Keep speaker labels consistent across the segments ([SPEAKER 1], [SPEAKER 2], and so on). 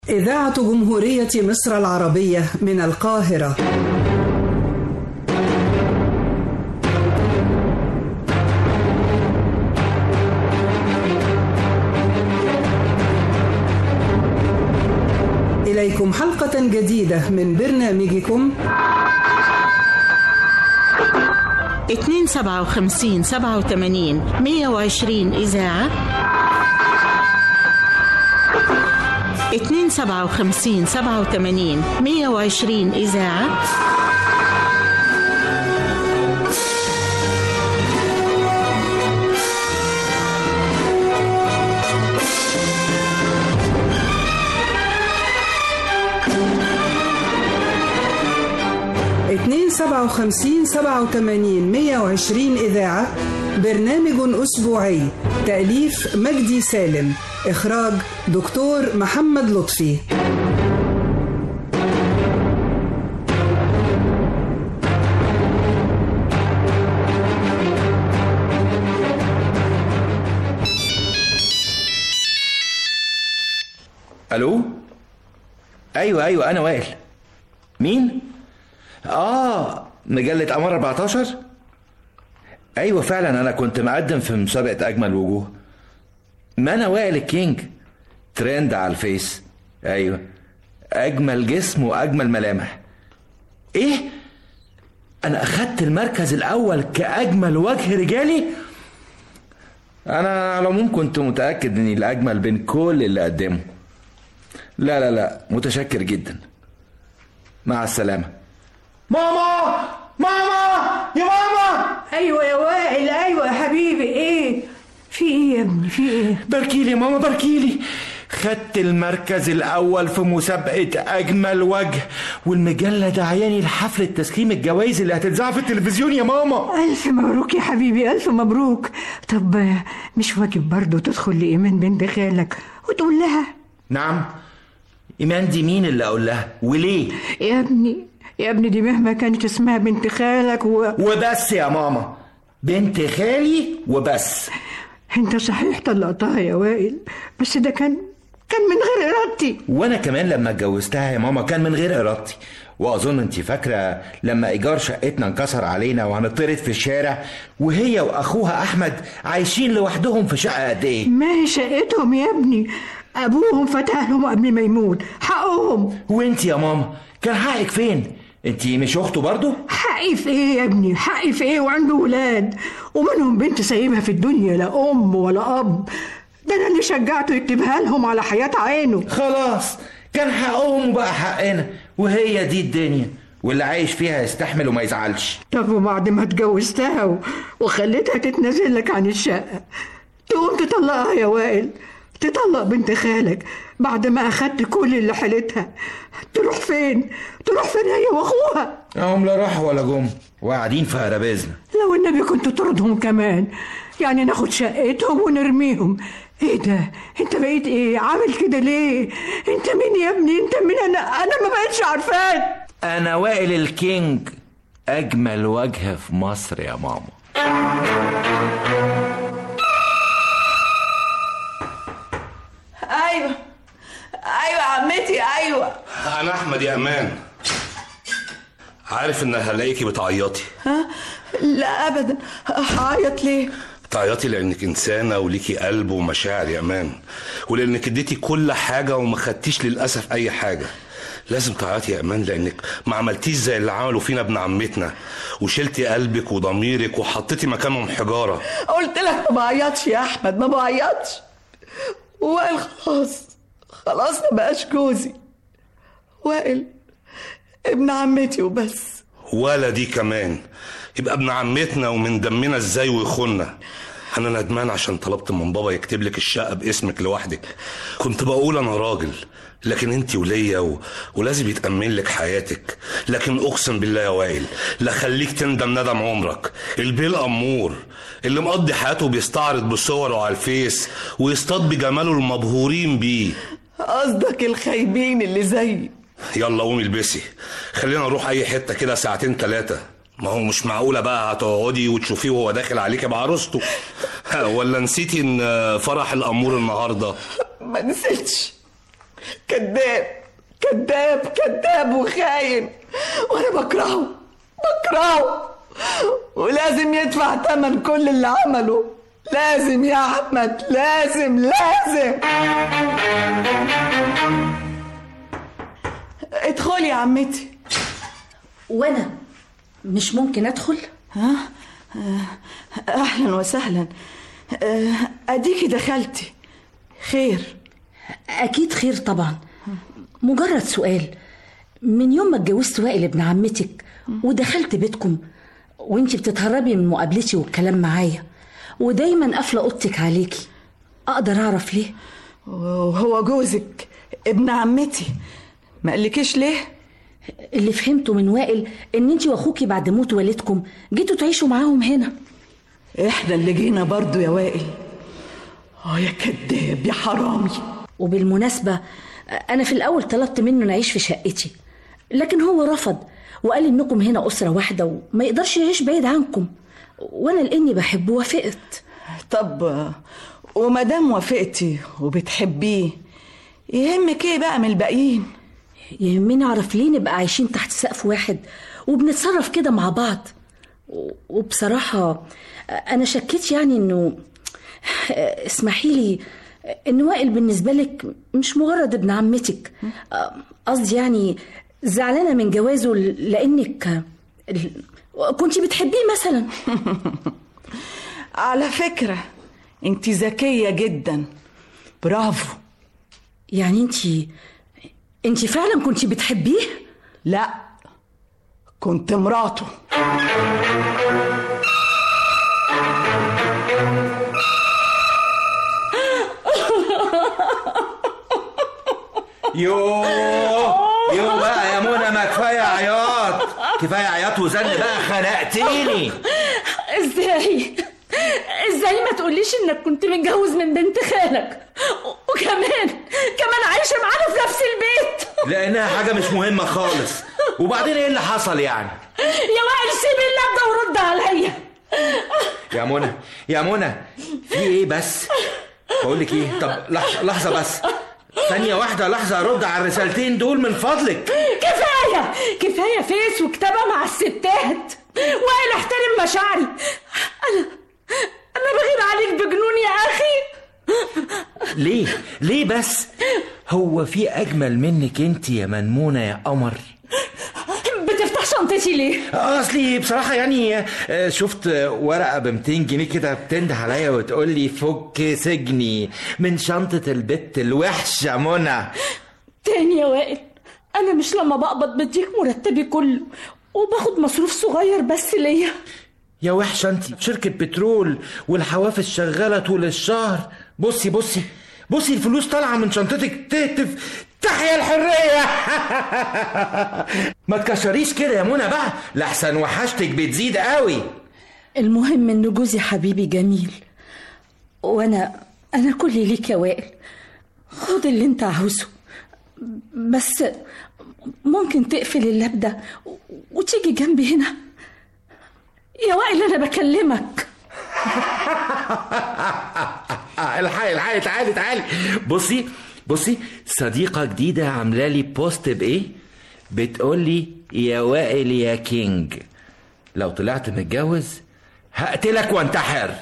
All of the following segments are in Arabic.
[SPEAKER 1] إذاعة جمهورية مصر العربية من القاهرة. إليكم حلقة جديدة من برنامجكم
[SPEAKER 2] 257 87 120 إذاعة 257 87 120 إذاعة.
[SPEAKER 1] اتنين 57 87 120 إذاعة. برنامج أسبوعي، تأليف مجدي سالم، إخراج دكتور محمد لطفي.
[SPEAKER 3] ألو؟ أيوة أنا وائل. مين؟ مجلة قمر 14. أيوة فعلا أنا كنت مقدم في مسابقة أجمل وجوه. ما أنا وائل الكينج، ترند على الفيس. أيوة، أجمل جسم وأجمل ملامح. إيه؟ أنا أخدت المركز الأول كأجمل وجه رجالي؟ أنا على العموم كنت متأكد إني الأجمل بين كل اللي قدمه. لا متشكر جدا، مع السلامة. ماما يا ماما.
[SPEAKER 4] ايوه يا وائل، ايوه يا حبيبي. ايه في ايه يا ابني؟ في ايه؟
[SPEAKER 3] باركيلي يا ماما، باركيلي. خدت المركز الاول في مسابقة اجمل وجه، والمجلة دعياني لحفلة تسليم الجوائز اللي هتتذاع في التلفزيون يا ماما.
[SPEAKER 4] الف مبروك يا حبيبي، الف مبروك. طب مش واجب برضو تدخل لإيمان بنت خالك وتقول لها؟
[SPEAKER 3] نعم. إيمان دي مين اللي اقول لها وليه؟
[SPEAKER 4] يا ابني دي مهما كانت اسمها بنت خالك
[SPEAKER 3] وبس يا ماما، بنت خالي وبس.
[SPEAKER 4] انت صحيح طلقتها يا وائل، بس ده كان من غير ارادتي.
[SPEAKER 3] وانا كمان لما اتجوزتها يا ماما كان من غير ارادتي. واظن انت فاكره لما ايجار شقتنا انكسر علينا وهنطرد في الشارع، وهي واخوها احمد عايشين لوحدهم في شقه قد ايه؟
[SPEAKER 4] ما هي شقتهم يا ابني، ابوهم فتح لهم قبل ما يموت، حقهم.
[SPEAKER 3] وانت يا ماما كان حقك فين؟ انتي مش اخته برضو؟
[SPEAKER 4] حقي في ايه يا ابني؟ حقي في ايه وعنده ولاد ومنهم بنت سايبها في الدنيا، لا ام ولا اب. ده انا اللي شجعته يكتبها لهم على حياة عينه.
[SPEAKER 3] خلاص كان حقهم وبقى حقنا، وهي دي الدنيا، واللي عايش فيها يستحمل وما يزعلش.
[SPEAKER 4] طب وبعد ما اتجوزتها وخليتها تتنازل لك عن الشقة، تقوم تطلقها يا وائل؟ تطلق بنت خالك بعد ما اخدت كل اللي حيلتها؟ تروح فين هي واخوها؟
[SPEAKER 3] هم لا راحوا ولا جم وقاعدين في هربازنا.
[SPEAKER 4] لو النبي كنت تطردهم كمان، يعني ناخد شقتهم ونرميهم. ايه ده؟ انت بقيت ايه؟ عامل كده ليه؟ انت مين يا ابني؟ انت مين؟ انا ما بقتش عارفاك.
[SPEAKER 3] انا وائل الكينج، اجمل وجه في مصر يا ماما.
[SPEAKER 5] ايوه عمتي. ايوه
[SPEAKER 6] انا احمد يا امان. عارف ان هلاقيكي بتعيطي.
[SPEAKER 5] ها؟ لا ابدا. هعيط ليه؟
[SPEAKER 6] تعيطي لانك انسانه وليكي قلب ومشاعر يا امان، ولانك اديتي كل حاجه وما خدتيش للاسف اي حاجه. لازم تعيطي يا امان لانك ما عملتيش زي اللي عملوا فينا ابن عمتنا، وشلتي قلبك وضميرك وحطيتي مكانهم حجاره.
[SPEAKER 5] قلت لك ما بعيطش يا احمد، ما بعيطش. وائل خلاص ما بقاش جوزي. وائل ابن عمتي وبس.
[SPEAKER 6] ولا دي كمان يبقى ابن عمتنا ومن دمنا ازاي ويخوننا؟ انا ندمان عشان طلبت من بابا يكتب لك الشقه باسمك لوحدك. كنت بقول انا راجل، لكن انت وليا ولازم يتأمن لك حياتك. لكن اقسم بالله يا وائل لا خليك تندم ندم عمرك. البيل امور اللي مقضي حياته بيستعرض بصوره على الفيس ويصطاد بجماله المبهورين بيه.
[SPEAKER 5] قصدك الخايبين اللي زيي.
[SPEAKER 6] يلا قومي البسي، خلينا نروح اي حته كده ساعتين 3. ما هو مش معقوله بقى هتقعدي وتشوفيه وهو داخل عليكي بعروسته. ولا نسيتي ان فرح الامور النهارده؟
[SPEAKER 5] ما نسيتش. كذاب كذاب كذاب وخاين، وانا بكرهه ولازم يدفع ثمن كل اللي عمله. لازم يا احمد، لازم. ادخلي يا عمتي.
[SPEAKER 7] وانا مش ممكن ادخل؟
[SPEAKER 5] اهلا وسهلا. اديكي دخلتي، خير؟
[SPEAKER 7] اكيد خير طبعا. مجرد سؤال، من يوم ما اتجوزت وائل ابن عمتك ودخلت بيتكم وانتي بتتهربي من مقابلتي والكلام معايا، ودايما قافله اوضتك عليكي، اقدر اعرف ليه؟
[SPEAKER 5] وهو جوزك ابن عمتي ما قالكيش ليه؟
[SPEAKER 7] اللي فهمته من وائل ان انتي واخوكي بعد موت والدكم جيتوا تعيشوا معاهم هنا.
[SPEAKER 5] احنا اللي جينا برضو يا وائل. يا كذاب يا حرامي.
[SPEAKER 7] وبالمناسبة انا في الاول طلبت منه نعيش في شقتي، لكن هو رفض وقال انكم هنا اسرة واحدة وما يقدرش يعيش بعيد عنكم، وانا لاني بحبه وافقت.
[SPEAKER 5] طب ومادام وافقتي وبتحبيه، يهمك ايه بقى من الباقيين؟
[SPEAKER 7] يهمني اعرف ليه نبقى عايشين تحت سقف واحد وبنتصرف كده مع بعض. وبصراحة انا شكيت يعني انه، اسمحيلي، ان وائل بالنسبة لك مش مجرد ابن عمتك. قصدي يعني زعلانة من جوازه لانك كنتي بتحبيه مثلا.
[SPEAKER 5] على فكرة انت ذكية جدا، برافو.
[SPEAKER 7] يعني انت فعلا كنتي بتحبيه؟
[SPEAKER 5] لا، كنت مراته.
[SPEAKER 3] يو بقى يا منى، ما كفايه عياط، كفايه عياط وزن بقى، خنقتيني.
[SPEAKER 7] ازاي ما تقوليش انك كنت متجوز من بنت خالك وكمان عايشه معانا في نفس البيت؟
[SPEAKER 3] لانها حاجه مش مهمه خالص. وبعدين ايه اللي حصل يعني؟
[SPEAKER 7] يا وائل سيب اللعبه ورد عليا.
[SPEAKER 3] يا منى في ايه بس؟ بقول لك ايه، طب لحظه بس، ثانيه واحده، لحظه ارد على الرسالتين دول من فضلك.
[SPEAKER 7] كفايه فيس وكتابه مع الستات. وائل احترم مشاعري. انا بغير عليك بجنون يا اخي.
[SPEAKER 3] ليه بس؟ هو في اجمل منك انت يا منمونه يا قمر؟
[SPEAKER 7] بتفتح شنطتي ليه؟
[SPEAKER 3] اصلي بصراحه يعني شفت ورقه ب200 جنيه كده بتنده عليا وتقول لي فك سجني من شنطه البت الوحشه منى.
[SPEAKER 7] تاني يا وائل، انا مش لما بقبض بديك مرتبي كله وباخد مصروف صغير بس ليا.
[SPEAKER 3] يا وحشه انت، شركه بترول والحوافز شغاله طول الشهر. بصي الفلوس طالعه من شنطتك تهتف تحيا الحريه. ما تكشريش كده يا منى بقى، لحسن وحشتك بتزيد قوي.
[SPEAKER 7] المهم ان جوزي حبيبي جميل، وانا كلي ليك يا وائل. خد اللي انت عاوزه، بس ممكن تقفل اللاب ده وتيجي جنبي هنا يا وائل، انا بكلمك.
[SPEAKER 3] الحقي تعالي. بصي صديقة جديدة عاملة لي بوست بايه، بتقولي يا وائل يا كينج، لو طلعت متجوز هقتلك وانتحر.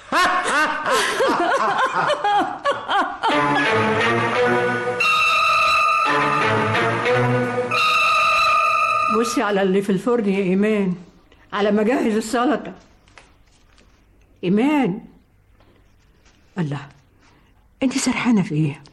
[SPEAKER 4] بصي على اللي في الفرن يا ايمان، على ما جهز السلطه. ايمان، الله، انت سرحانه في ايه؟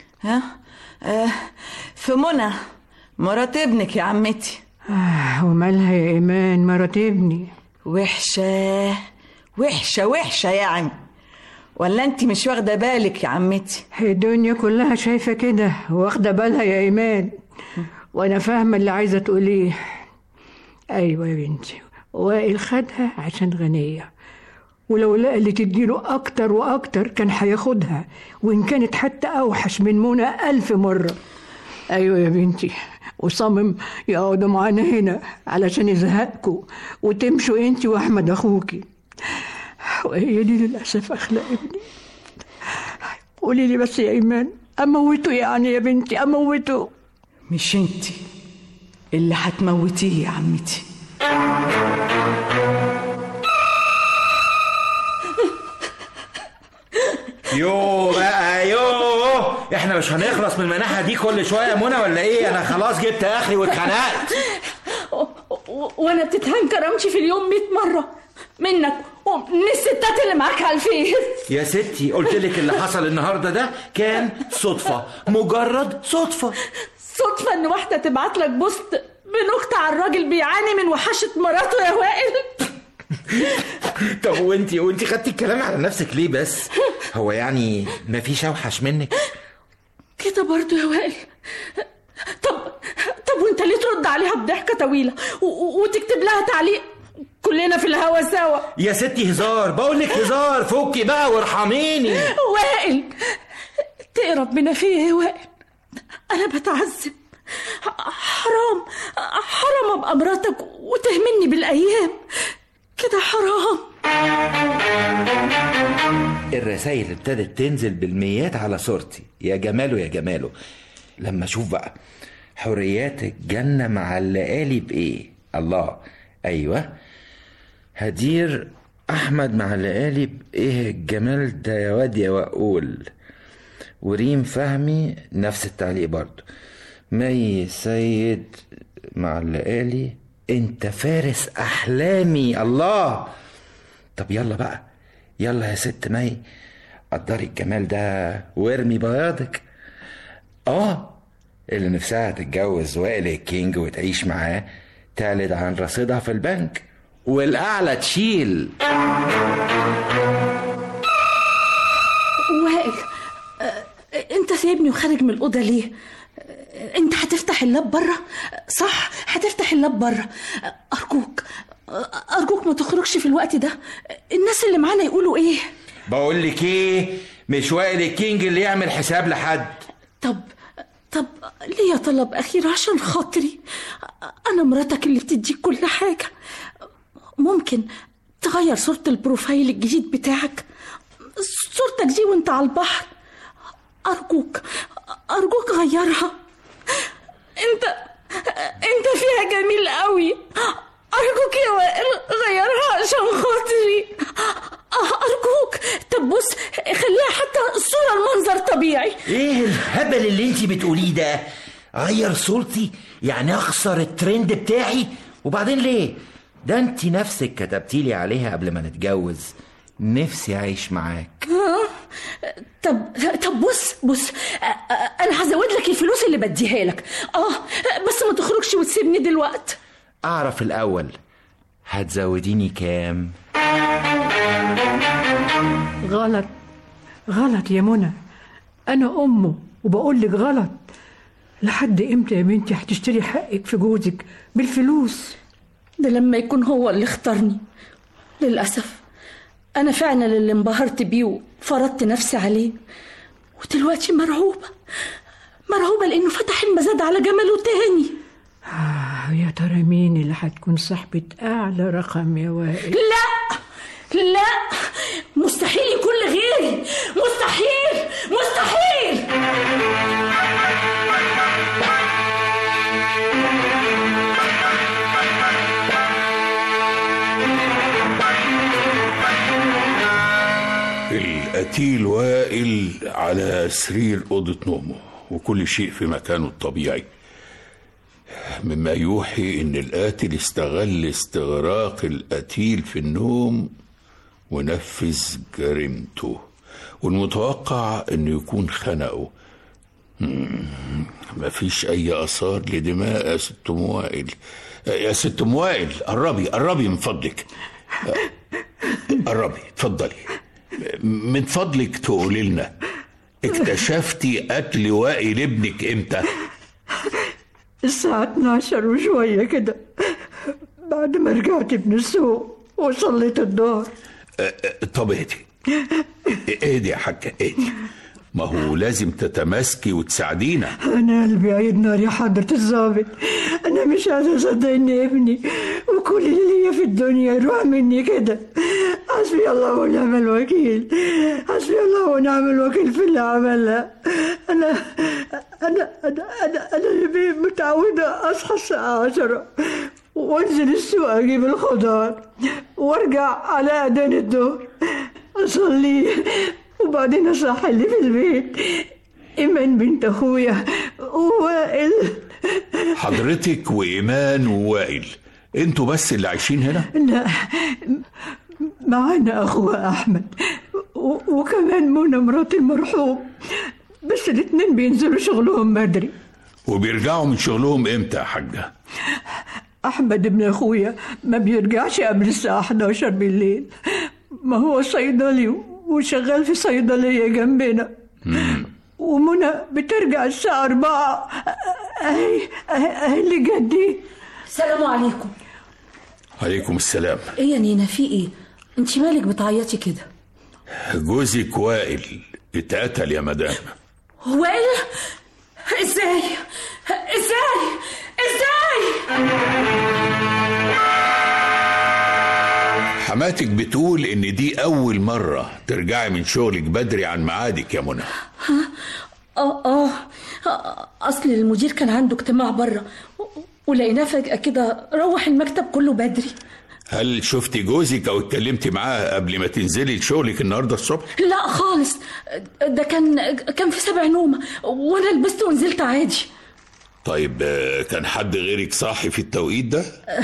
[SPEAKER 5] في منى مرات ابنك يا عمتي.
[SPEAKER 4] ومالها يا ايمان مرات ابني؟
[SPEAKER 5] وحشه يا عم، ولا انت مش واخده بالك يا عمتي؟
[SPEAKER 4] الدنيا كلها شايفه كده واخده بالها يا ايمان، وانا فاهمه اللي عايزه تقوليه. ايوه يا بنتي، وائل خدها عشان غنيه، ولو لقى اللي تديله اكتر واكتر كان هياخدها، وان كانت حتى اوحش من منى 1000 مرة. ايوه يا بنتي، وصمم يقعدوا معانا هنا علشان يزهقكوا وتمشوا انتي واحمد اخوكي، وهي دي للاسف اخلاق ابني. قولي لي بس يا ايمان، أموته يعني يا بنتي، أموته.
[SPEAKER 5] مش انتي اللي هتموتيه يا عمتي.
[SPEAKER 3] يو بقى يو، احنا مش هنخلص من المناحة دي كل شوية يا منى ولا ايه؟ انا خلاص جبت اخري واتخنقت.
[SPEAKER 7] وانا بتتهان كرامتي في اليوم 100 مرة منك ومن الستات اللي معاك على الفيس.
[SPEAKER 3] يا ستي قلت لك اللي حصل النهارده ده كان صدفة، مجرد صدفة.
[SPEAKER 7] صدفة ان واحدة تبعت لك بوست بنكتة على الراجل بيعاني من وحشة مراته يا وائل.
[SPEAKER 3] طب وانتي خدتي الكلام على نفسك ليه بس؟ هو يعني مفيش اوحش منك
[SPEAKER 7] كده برضو يا وائل؟ طب وانت ليه ترد عليها بضحكة طويلة وتكتب لها تعليق كلنا في الهوا سوا؟ يا
[SPEAKER 3] ستي هزار، بقولك هزار، فكي بقى وارحميني.
[SPEAKER 7] وائل تقرب من فيه يا وائل، انا بتعذب. حرام ابقى مراتك وتهمني بالايام كده، حرام.
[SPEAKER 3] الرسائل ابتدت تنزل بالميات على صورتي. يا جماله يا جماله، لما اشوف بقى حريات الجنة معلقالي بايه. الله، ايوه، هدير احمد معلقالي بايه الجمال ده يا واد يا وقول. وريم فهمي نفس التعليق برضو. مي سيد معلقالي انت فارس احلامي. الله، طب يلا بقى، يلا يا ست مي، قدري الجمال ده وارمي بياضك. اللي نفسها تتجوز وائل الكينج وتعيش معاه تعلد عن رصيدها في البنك والاعلى تشيل.
[SPEAKER 7] وائل انت سايبني وخارج من الاوضه ليه؟ انت هتفتح اللاب بره؟ صح، هتفتح اللاب بره. ارجوك ما تخرجش في الوقت ده، الناس اللي معانا يقولوا ايه؟
[SPEAKER 3] بقول لك ايه، مش وائل الكينج اللي يعمل حساب لحد.
[SPEAKER 7] طب ليه طلب اخير عشان خاطري، انا مراتك اللي بتديك كل حاجه. ممكن تغير صورة البروفايل الجديد بتاعك، صورتك دي وانت على البحر. أرجوك غيرها، انت فيها جميل قوي. أرجوك يا وائل غيرها عشان خاطري، أرجوك. طب بص، خليها حتى الصورة المنظر طبيعي.
[SPEAKER 3] ايه الهبل اللي انتي بتقوليه ده؟ غير صورتي يعني اخسر الترند بتاعي؟ وبعدين ليه؟ ده انتي نفسك كتبتيلي عليها قبل ما نتجوز، نفسي اعيش معاك.
[SPEAKER 7] طب بص، انا هزود لك الفلوس اللي بديها لك، بس ما تخرجش وتسيبني دلوقتي.
[SPEAKER 3] اعرف الاول هتزوديني كام؟
[SPEAKER 4] غلط يا منى، انا امه وبقول لك غلط. لحد امتى يا بنتي هتشتري حقك في جوزك بالفلوس؟
[SPEAKER 7] ده لما يكون هو اللي اختارني. للأسف أنا فعلا اللي انبهرت بيه وفرضت نفسي عليه، ودلوقتي مرعوبة لأنه فتح المزاد على جمله تاني.
[SPEAKER 4] يا ترى مين اللي هتكون صاحبة أعلى رقم يا وائل؟
[SPEAKER 7] لا، مستحيل يكون لغيري، مستحيل.
[SPEAKER 8] القتيل وائل على سرير أوضة نومه وكل شيء في مكانه الطبيعي، مما يوحي إن القاتل استغل استغراق القتيل في النوم ونفذ جريمته، والمتوقع إنه يكون خنقه. مفيش أي آثار لدماء يا ست أم وائل. يا ست أم وائل، قربي من فضلك، قربي اتفضلي. من فضلك تقولي لنا، اكتشفتي قتل وائل ابنك امتى؟
[SPEAKER 4] الساعة 12 وشوية كده، بعد ما رجعت من السوق وصليت الظهر.
[SPEAKER 8] طب اهدي يا حاجة، اهدي، ما هو لازم تتماسكي وتساعدينا.
[SPEAKER 4] أنا قلبي عيد نار يا حضرة الضابط، أنا مش عايزة أصدق إن ابني وكل اللي ليا في الدنيا يروح مني كده. حسبي الله ونعم الوكيل، حسبي الله ونعم الوكيل في اللي عملها. أنا أنا متعودة أصحى الساعة 10 وأنزل السوق أجيب الخضار وأرجع على أذان الظهر أصلي، وبعدين أصحى اللي في البيت إيمان بنت أخويا ووائل.
[SPEAKER 8] حضرتك وإيمان ووائل انتوا بس اللي عايشين هنا؟
[SPEAKER 4] لا، معانا أخوها أحمد وكمان منى مرات المرحوم، بس الاتنين بينزلوا شغلهم بدري.
[SPEAKER 8] وبيرجعوا من شغلهم امتى يا حاجة؟
[SPEAKER 4] أحمد ابن أخويا ما بيرجعش قبل الساعة 11 بالليل، ما هو صيدلي وشغال في صيدلية جنبنا. ومنى بترجع الساعة 4. أهي اللي جدي.
[SPEAKER 7] السلام عليكم.
[SPEAKER 8] عليكم السلام.
[SPEAKER 7] ايه يا نينا، في ايه؟ انت مالك بتعيطي كده؟
[SPEAKER 8] جوزك وائل اتقتل يا مدام.
[SPEAKER 7] وائل؟ ازاي؟
[SPEAKER 8] حماتك بتقول ان دي اول مرة ترجعي من شغلك بدري عن ميعادك يا منى.
[SPEAKER 7] اصل المدير كان عنده اجتماع بره ولقيناه فجأة كده روح المكتب كله بدري.
[SPEAKER 8] هل شفتي جوزك او اتكلمتي معاه قبل ما تنزلي لشغلك النهارده الصبح؟
[SPEAKER 7] لا خالص، ده كان في 7 نومة وانا لبست ونزلت عادي.
[SPEAKER 8] طيب كان حد غيرك صاحي في التوقيت ده؟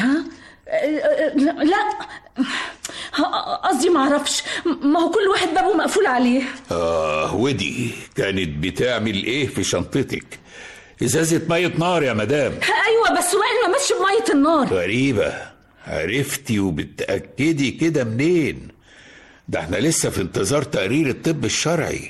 [SPEAKER 7] لا قصدي معرفش، ما هو كل واحد بابه مقفول عليه.
[SPEAKER 8] ودي كانت بتعمل ايه في شنطتك؟ ازازة مية نار يا مدام.
[SPEAKER 7] ايوه بس وائل ما ماشي بمية النار.
[SPEAKER 8] غريبة، عرفتي وبتأكدي كده منين؟ ده احنا لسه في انتظار تقرير الطب الشرعي.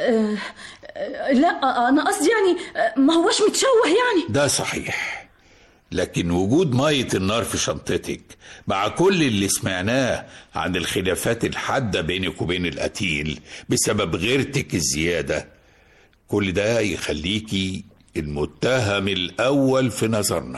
[SPEAKER 7] لا انا قصدي يعني ما هوش متشوه يعني.
[SPEAKER 8] ده صحيح، لكن وجود مية النار في شنطتك مع كل اللي سمعناه عن الخلافات الحادة بينك وبين القتيل بسبب غيرتك الزيادة، كل ده يخليكي المتهم الأول في نظرنا.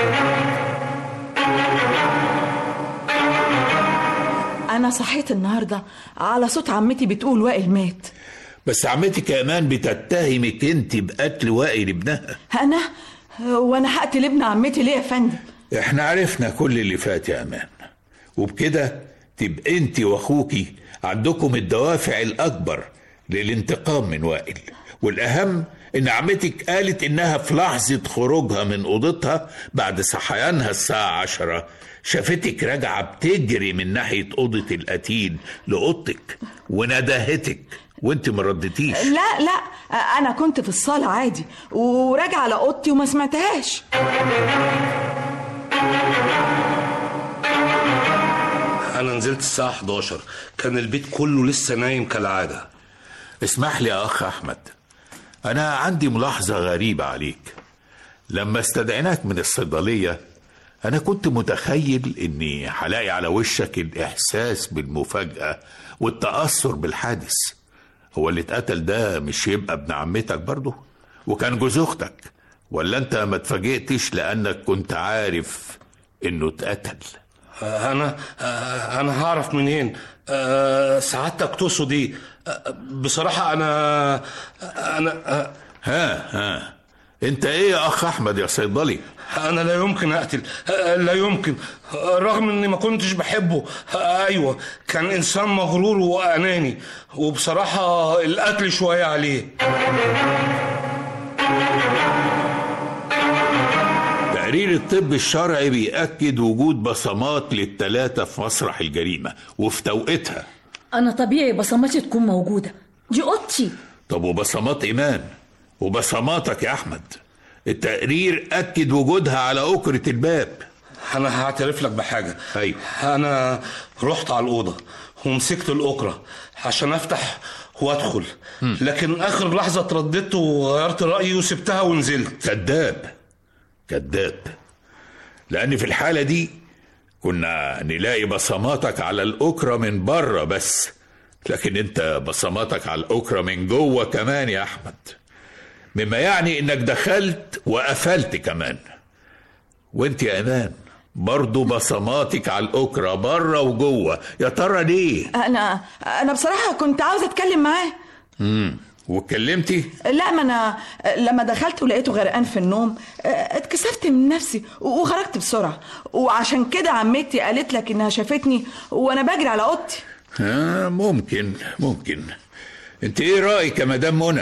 [SPEAKER 5] أنا صحيت النهاردة على صوت عمتي بتقول وائل مات.
[SPEAKER 8] بس عمتك يا امان بتتهمك انت بقتل وائل ابنها.
[SPEAKER 5] وانا هقتل ابن عمتي ليه يا فندم؟
[SPEAKER 8] احنا عرفنا كل اللي فات يا امان، وبكده تبقى انت واخوكي عندكم الدوافع الاكبر للانتقام من وائل. والاهم ان عمتك قالت انها في لحظة خروجها من اوضتها بعد صحيانها الساعة 10 شافتك راجعة بتجري من ناحية اوضة القتيل لاوضتك وندهتك وانت ما ردتيش.
[SPEAKER 5] لا انا كنت في الصالة عادي وراجعة على اوضتي وما سمعتهاش.
[SPEAKER 6] انا نزلت الساعة 11 كان البيت كله لسه نايم كالعادة.
[SPEAKER 8] اسمح لي يا اخ احمد، انا عندي ملاحظة غريبة عليك. لما استدعيناك من الصيدلية انا كنت متخيل اني هلاقي على وشك الاحساس بالمفاجأة والتأثر بالحادث. هو اللي اتقتل ده مش يبقى ابن عمتك برضه؟ وكان جوز اختك؟ ولا انت ما اتفاجئتش لانك كنت عارف انه اتقتل؟
[SPEAKER 6] انا هعرف منين؟ سعادتك تقصد ايه؟ بصراحة انا
[SPEAKER 8] انت ايه يا اخ احمد يا صيدلي؟
[SPEAKER 6] انا لا يمكن اقتل، لا يمكن، رغم اني ما كنتش بحبه. ايوه كان انسان مغرور واناني، وبصراحة القتل شوية عليه.
[SPEAKER 8] تقرير الطب الشرعي بيأكد وجود بصمات للثلاثة في مسرح الجريمة وفي توقيتها.
[SPEAKER 7] انا طبيعي بصماتي تكون موجودة، دي اوضتي.
[SPEAKER 8] طب وبصمات ايمان وبصماتك يا احمد؟ التقرير اكد وجودها على أكرة الباب.
[SPEAKER 6] انا هعترف لك بحاجة.
[SPEAKER 8] ايوه،
[SPEAKER 6] انا رحت على الأوضة ومسكت الأكرة عشان افتح وادخل، لكن اخر لحظة اترددت وغيرت رأيي وسبتها ونزلت.
[SPEAKER 8] كذاب، لان في الحالة دي كنا نلاقي بصماتك على الأكرة من بره بس، لكن انت بصماتك على الأكرة من جوه كمان يا احمد، مما يعني انك دخلت وقفلت كمان. وانت يا امان برضو بصماتك على الأكرة بره وجوه، يا ترى ليه؟
[SPEAKER 5] انا بصراحة كنت عاوزة اتكلم معاه.
[SPEAKER 8] واتكلمتي؟
[SPEAKER 5] لا، ما انا لما دخلت ولقيته غرقان في النوم اتكسفت من نفسي وخرجت بسرعه، وعشان كده عمتي قالت لك انها شافتني وانا بجري على اوضتي.
[SPEAKER 8] ممكن. انت ايه رايك يا مدام منى؟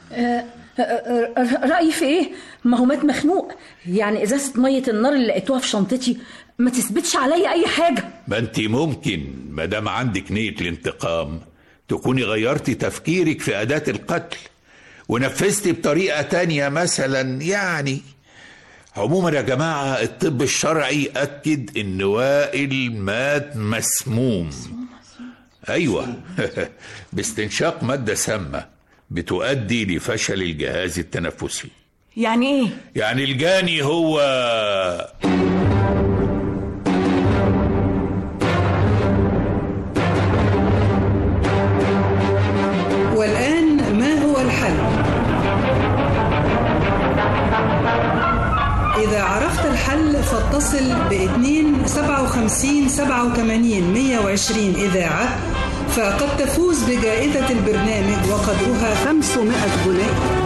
[SPEAKER 7] رايي في ايه؟ ما هو مات مخنوق، يعني ازازه ميه النار اللي لقيتوها في شنطتي ما تثبتش عليا اي حاجه.
[SPEAKER 8] ما انت ممكن مادام عندك نيه الانتقام تكوني غيرتي تفكيرك في اداه القتل ونفذتي بطريقه تانية مثلا. يعني عموما يا جماعه الطب الشرعي اكد ان وائل مات مسموم. ايوه باستنشاق ماده سامه بتؤدي لفشل الجهاز التنفسي.
[SPEAKER 5] يعني ايه؟
[SPEAKER 8] يعني الجاني هو
[SPEAKER 1] والآن ما هو الحل؟ إذا عرفت الحل فاتصل ب2 57 87 120 إذاعة، فقد تفوز بجائزة البرنامج وقدرها 500 جنيه.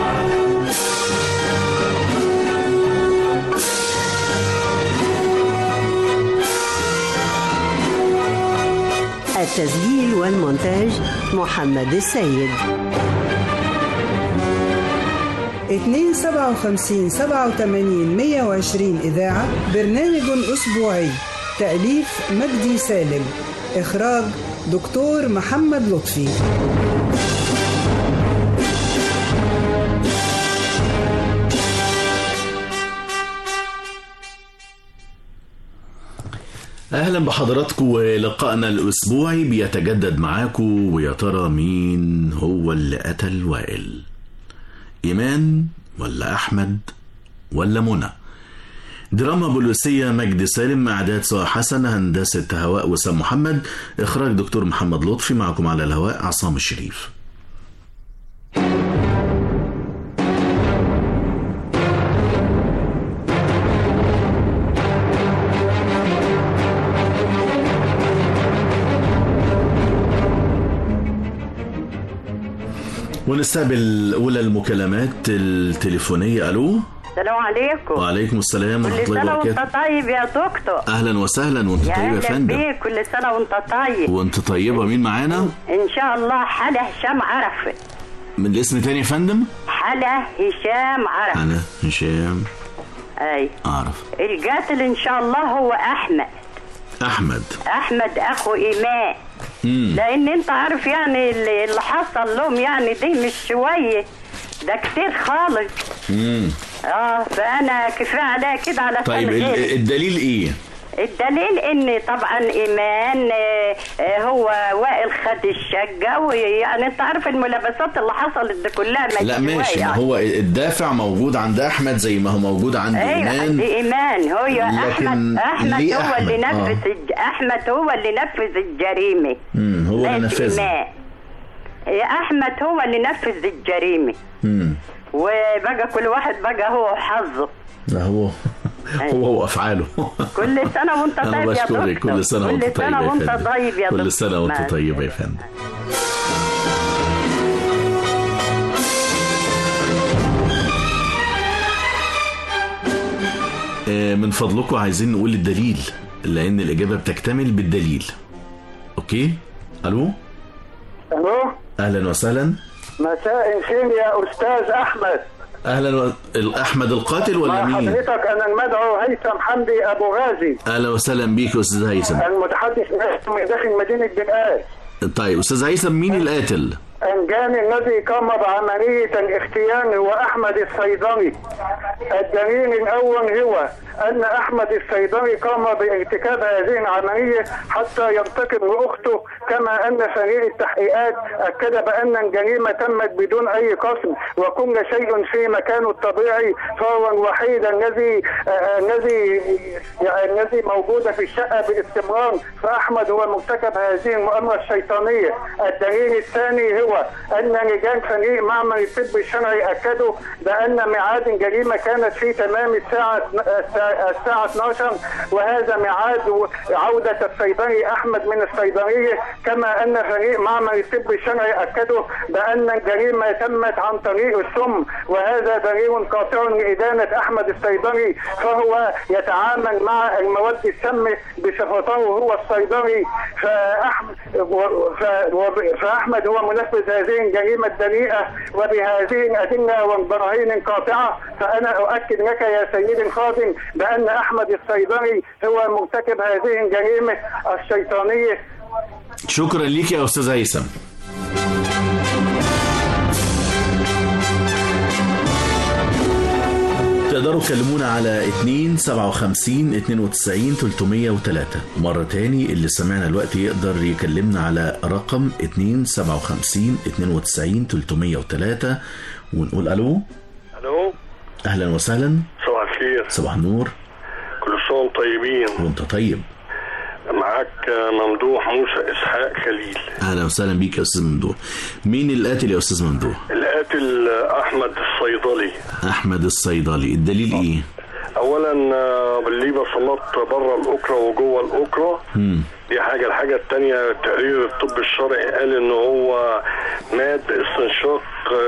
[SPEAKER 9] التسجيل والمونتاج محمد السيد.
[SPEAKER 1] 2 57 87 120 إذاعة، برنامج أسبوعي، تأليف مجدي سالم، إخراج دكتور محمد لطفي.
[SPEAKER 10] أهلا بحضراتكم، ولقائنا الأسبوعي بيتجدد معاكم. ويا ترى مين هو اللي قتل وائل؟ إيمان ولا أحمد ولا منى؟ دراما بوليسية مجدي سالم، إعداد سهى حسن، هندسة هواء وسام محمد، إخراج دكتور محمد لطفي. معكم على الهواء عصام الشريف. ونستقبل أولى المكالمات التليفونية. ألو،
[SPEAKER 11] السلام عليكم.
[SPEAKER 10] وعليكم السلام ورحمة الله وبركاته.
[SPEAKER 11] كل سنة وانت طيب يا دكتور.
[SPEAKER 10] أهلا وسهلا، وانت طيب يا فندم.
[SPEAKER 11] بيه، كل سنة وانت طيب.
[SPEAKER 10] وانت طيبة. مين معانا؟
[SPEAKER 11] إن شاء الله حلا هشام عرفة.
[SPEAKER 10] من الاسم تاني يا فندم؟
[SPEAKER 11] حلا هشام عرفة.
[SPEAKER 10] حلا هشام.
[SPEAKER 11] أي
[SPEAKER 10] أعرف.
[SPEAKER 11] القاتل إن شاء الله هو أحمد أخو إيمان. لأن أنت عارف يعني اللي حصل لهم يعني دي مش شوية، ده كتير خالص. فأنا كفاية عليها كده على
[SPEAKER 10] طيب الدليل إيه؟
[SPEAKER 11] الدليل ان طبعا ايمان هو وائل خد الشقه، ويعني انت عارف الملابسات اللي حصلت دي كلها
[SPEAKER 10] لا ماشي، ما هو الدافع موجود عند احمد زي ما هو موجود عند ايمان.
[SPEAKER 11] عند ايمان هو احمد هو اللي نفذ احمد هو اللي نفذ الجريمه.
[SPEAKER 10] هو اللي نفذها.
[SPEAKER 11] احمد هو اللي نفذ الجريمه. وبقى كل واحد بقى هو حظه.
[SPEAKER 10] لا هو وافعاله.
[SPEAKER 11] كل سنه وانت طيب يا دكتور.
[SPEAKER 10] كل سنه وانت طيب يا فندم. كل سنه وانت طيب يا فندم. من فضلكم عايزين نقول الدليل، لان الاجابه بتكتمل بالدليل. اوكي. الو اهلا وسهلا.
[SPEAKER 12] مساء الخير يا استاذ احمد.
[SPEAKER 10] اهلا. احمد القاتل ولا مين؟
[SPEAKER 12] حضرتك انا المدعو هيثم حمدي ابو غازي.
[SPEAKER 10] اهلا وسهلا بيك يا استاذ هيثم.
[SPEAKER 12] المتحدث من داخل مدينه بنقاس.
[SPEAKER 10] طيب استاذ هيثم، مين القاتل؟
[SPEAKER 12] الجاني الذي قام بعمليه الاغتيال هو احمد الصيدلي. الدليل الاول هو ان احمد الصيدلي قام بارتكاب هذه العمليه حتى ينتقم لاخته، كما ان فريق التحقيقات اكد بان الجريمه تمت بدون اي قصد وكل شيء في مكانه الطبيعي، فهو الوحيد الذي موجود في الشقه باستمرار، فاحمد هو مرتكب هذه المؤامره الشيطانيه. الدليل الثاني هو ان رجال فريق معمل الطب الشرعي اكدوا بان ميعاد الجريمه كانت في تمام الساعه 12، وهذا ميعاد عوده الصيدلي احمد من الصيدليه كما أن فريق معمل الطب الشرعي أكدوا بأن الجريمة تمت عن طريق السم، وهذا دليل قاطع لإدانة أحمد الصيدلي، فهو يتعامل مع المواد السم بصفته هو الصيدلي، فأحمد هو منفذ هذه الجريمة الدنيئة، وبهذه الأدلة والبراهين القاطعة فأنا أؤكد لك يا سيدي الخادم بأن أحمد الصيدلي هو مرتكب هذه الجريمة الشيطانية.
[SPEAKER 10] شكرا ليك يا أستاذ هيثم. تقدروا تكلمونا على 257-92-303. مرة تاني اللي سمعنا الوقت يقدر يكلمنا على رقم 257-92-303 ونقول ألو.
[SPEAKER 13] ألو،
[SPEAKER 10] أهلا وسهلا.
[SPEAKER 13] صباح الخير.
[SPEAKER 10] صباح النور.
[SPEAKER 13] كل سنة وانتم طيبين.
[SPEAKER 10] وانت طيب.
[SPEAKER 13] معاك ممدوح موسى إسحاق خليل.
[SPEAKER 10] أهلا وسهلا بيك يا أستاذ ممدوح. مين القاتل يا أستاذ ممدوح؟
[SPEAKER 13] القاتل أحمد الصيدلي.
[SPEAKER 10] أحمد الصيدلي، الدليل إيه؟
[SPEAKER 13] أولا باللي بصمت بره الأكرة وجوه الأكرة، دي حاجة. الحاجة التانية تقرير الطب الشرعي قال إن هو مات باستنشاق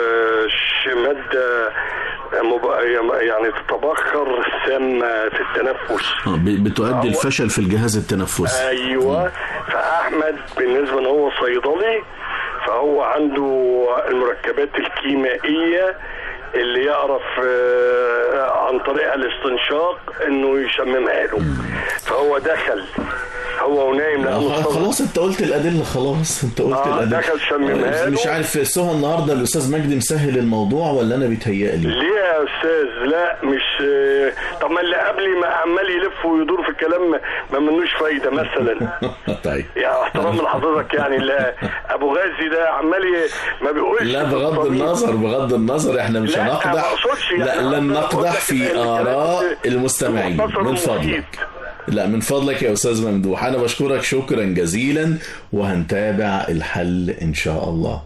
[SPEAKER 13] مادة يعني تتبخر السم في التنفس،
[SPEAKER 10] بتؤدي الفشل في الجهاز التنفسي.
[SPEAKER 13] ايوه. فاحمد بالنسبه ان هو صيدلي فهو عنده المركبات الكيميائيه اللي يعرف عن طريق الاستنشاق انه يشممها له، فهو دخل هو ونايم.
[SPEAKER 10] خلاص انت قلت الادله، خلاص انت قلت الادله.
[SPEAKER 13] دخل شممها له.
[SPEAKER 10] مش عارف سهى النهارده الاستاذ مجدي مسهل الموضوع ولا انا بيتهيألي؟
[SPEAKER 13] ليه يا استاذ؟ لا مش طب ما اللي قبلي ما عمال يلف ويدور في الكلام ما منوش فايده مثلا.
[SPEAKER 10] طيب
[SPEAKER 13] يا احترام لحضرتك يعني. لا ابو غازي ده عمال ما بيقولش.
[SPEAKER 10] لا بغض النظر احنا مش هنقدح. لا لن نقدح في آراء المستمعين من فضلك. لا من فضلك يا أستاذ ممدوح، أنا بشكرك شكرا جزيلا وهنتابع الحل إن شاء الله.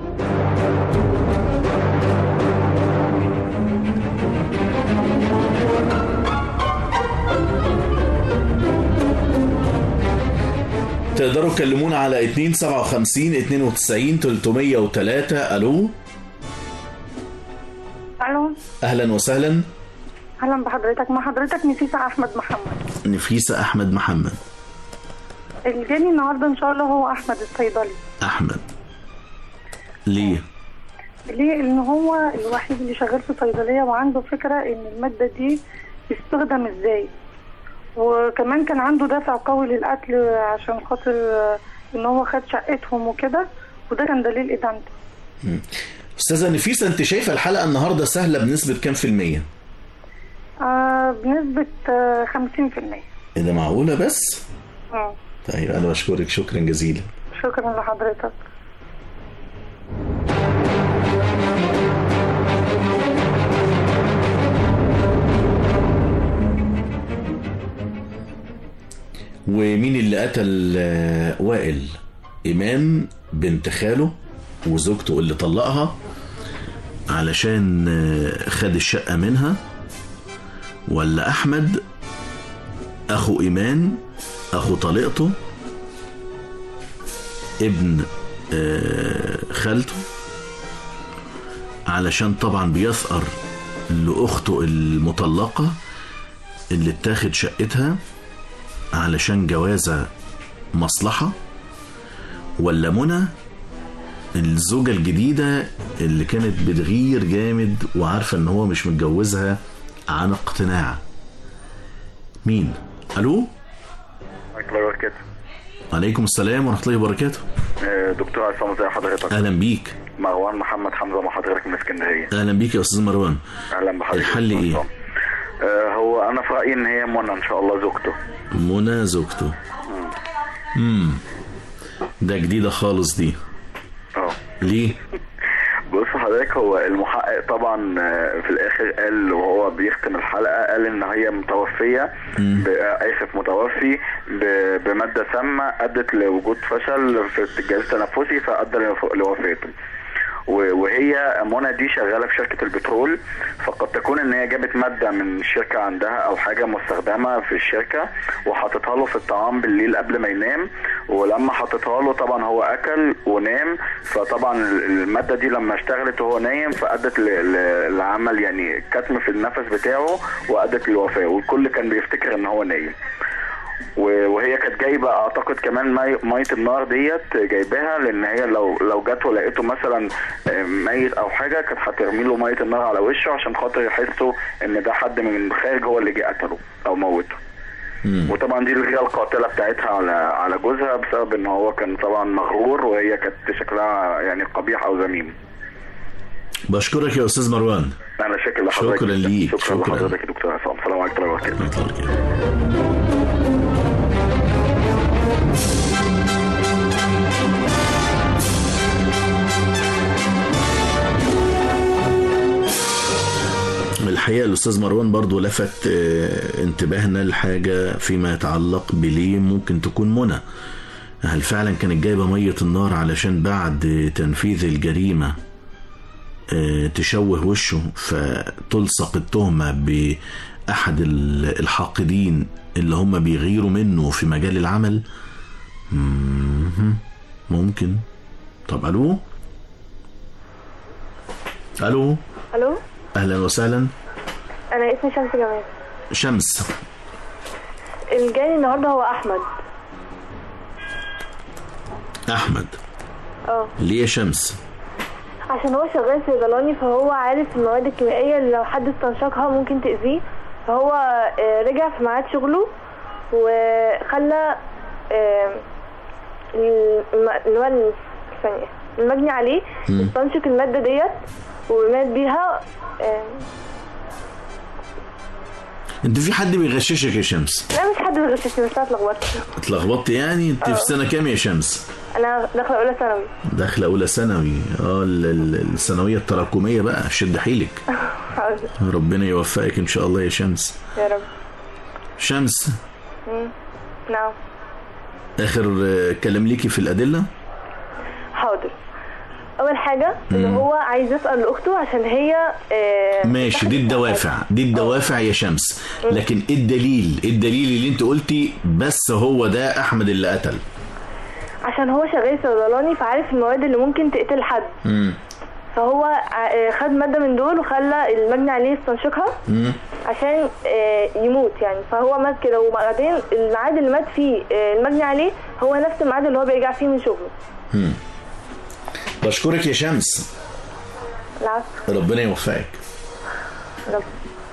[SPEAKER 10] تقدروا تكلمونا على 257-92-303. ألو.
[SPEAKER 14] ألو.
[SPEAKER 10] أهلا وسهلا.
[SPEAKER 14] أهلا بحضرتك. مع حضرتك نفيسة أحمد محمد.
[SPEAKER 10] نفيسة أحمد محمد.
[SPEAKER 14] الجاني النهارده إن شاء الله هو أحمد الصيدلي.
[SPEAKER 10] أحمد ليه؟
[SPEAKER 14] لأن هو الوحيد اللي شغال في صيدلية وعنده فكرة إن المادة دي تستخدم إزاي، وكمان كان عنده دافع قوي للقتل عشان خاطر إن هو خد شقتهم وكده، وده كان دليل إدانته.
[SPEAKER 10] أستاذة نفيسة أنت شايفة الحلقة النهارده سهلة بنسبة كام في المية؟
[SPEAKER 14] بنسبة 50%.
[SPEAKER 10] إيه ده معقولة بس؟ طيب أنا بشكرك شكرا جزيلا.
[SPEAKER 14] شكرا لحضرتك.
[SPEAKER 10] ومين اللي قتل وائل؟ إيمان بنت خاله وزوجته اللي طلقها علشان خد الشقة منها، ولا أحمد أخو إيمان أخو طليقته ابن خالته علشان طبعا بيثأر لأخته المطلقة اللي اتاخد شقتها علشان جوازة مصلحة، ولا منى الزوجة الجديدة اللي كانت بتغير جامد وعارفة ان هو مش متجوزها عن اقتناع؟ مين؟ الو. عليكم السلام ورحمة الله وبركاته.
[SPEAKER 15] دكتور عصام ازي حضرتك؟
[SPEAKER 10] اهلا بيك.
[SPEAKER 15] مروان محمد حمزة مع حضرتك من اسكندرية.
[SPEAKER 10] اهلا بيك يا استاذ مروان.
[SPEAKER 15] اهلا بحضرتك.
[SPEAKER 10] الحل ايه؟
[SPEAKER 15] هو انا في رأيي ان هي منى ان شاء الله زوجته.
[SPEAKER 10] منى زوجته. ده جديدة خالص دي. ليه؟
[SPEAKER 15] بص حضرتك، هو المحقق طبعا في الاخر قال وهو بيختم الحلقة قال ان هي متوفية متوفي بمادة سامة ادت لوجود فشل في الجهاز التنفسي فادى لوفاته. وهي منى دي شغاله في شركه البترول، فقد تكون ان هي جابت ماده من الشركه عندها او حاجه مستخدمه في الشركه وحطتها له في الطعام بالليل قبل ما ينام، ولما حطتها له طبعا هو اكل ونام، فطبعا الماده دي لما اشتغلت وهو نايم فادت لعمل يعني كتم في النفس بتاعه وادت للوفاه، والكل كان بيفتكر ان هو نايم. وهي كانت جايبه اعتقد كمان ميه النار ديت جايباها، لان هي لو جت ولقيته مثلا ميت او حاجه كانت هترمي له ميه النار على وشه عشان خاطر يحسوا ان ده حد من الخارج هو اللي جه قتله او موته. وطبعا دي الغيره القاتله بتاعتها على جوزها بسبب ان هو كان طبعا مغرور وهي كانت شكلها يعني قبيح او ذميم.
[SPEAKER 10] بشكرك يا استاذ مروان.
[SPEAKER 15] انا شاكر لحضرتك.
[SPEAKER 10] شكرا ليك.
[SPEAKER 15] شكرا لحضرتك يا دكتور عصام. السلام عليكم ورحمه الله وبركاته.
[SPEAKER 10] الحقيقة الأستاذ مروان برضو لفت انتباهنا لحاجة فيما يتعلق بليه ممكن تكون منى. هل فعلا كانت جايبة مية النار علشان بعد تنفيذ الجريمة تشوه وشه فتلصق التهمة بأحد الحاقدين اللي هم بيغيروا منه في مجال العمل؟ ممكن. طب ألو أهلا وسهلا.
[SPEAKER 16] أنا اسمي شمس جمال.
[SPEAKER 10] شمس.
[SPEAKER 16] الجاني النهاردة هو أحمد.
[SPEAKER 10] ليه يا شمس؟
[SPEAKER 16] عشان هو شغال صيدلاني، فهو عارف المواد الكيميائية اللي لو حد استنشقها ممكن تأذيه، فهو رجع في ميعاد شغله وخلى المجني عليه استنشق المادة ديت ومات بيها.
[SPEAKER 10] انت في حد بيغششك يا شمس؟
[SPEAKER 16] لا مش حد بيغششني، بس انا
[SPEAKER 10] اتلخبطت يعني. انت في سنه كام يا شمس؟
[SPEAKER 16] انا داخله اولى ثانوي.
[SPEAKER 10] اولى ثانوي. الثانويه التراكميه بقى، شد حيلك. ربنا يوفقك ان شاء الله يا شمس.
[SPEAKER 16] يا رب.
[SPEAKER 10] شمس.
[SPEAKER 16] نعم.
[SPEAKER 10] اخر كلام ليكي في الادله؟
[SPEAKER 16] حاضر. اول حاجه ان هو عايز يسال لاخته عشان هي
[SPEAKER 10] ماشي، دي الدوافع يا شمس. لكن الدليل اللي انت قلتي بس هو ده احمد اللي قتل؟
[SPEAKER 16] عشان هو شغال صيدلاني فعارف المواد اللي ممكن تقتل حد. فهو خد ماده من دول وخلى المجني عليه يستنشقها عشان يموت يعني. فهو مات كده، وبعدين الميعاد اللي مات فيه المجني عليه هو نفس الميعاد اللي هو بيرجع فيه من شغله.
[SPEAKER 10] بشكرك يا شمس.
[SPEAKER 16] العفو.
[SPEAKER 10] ربنا يوفقك.
[SPEAKER 16] رب.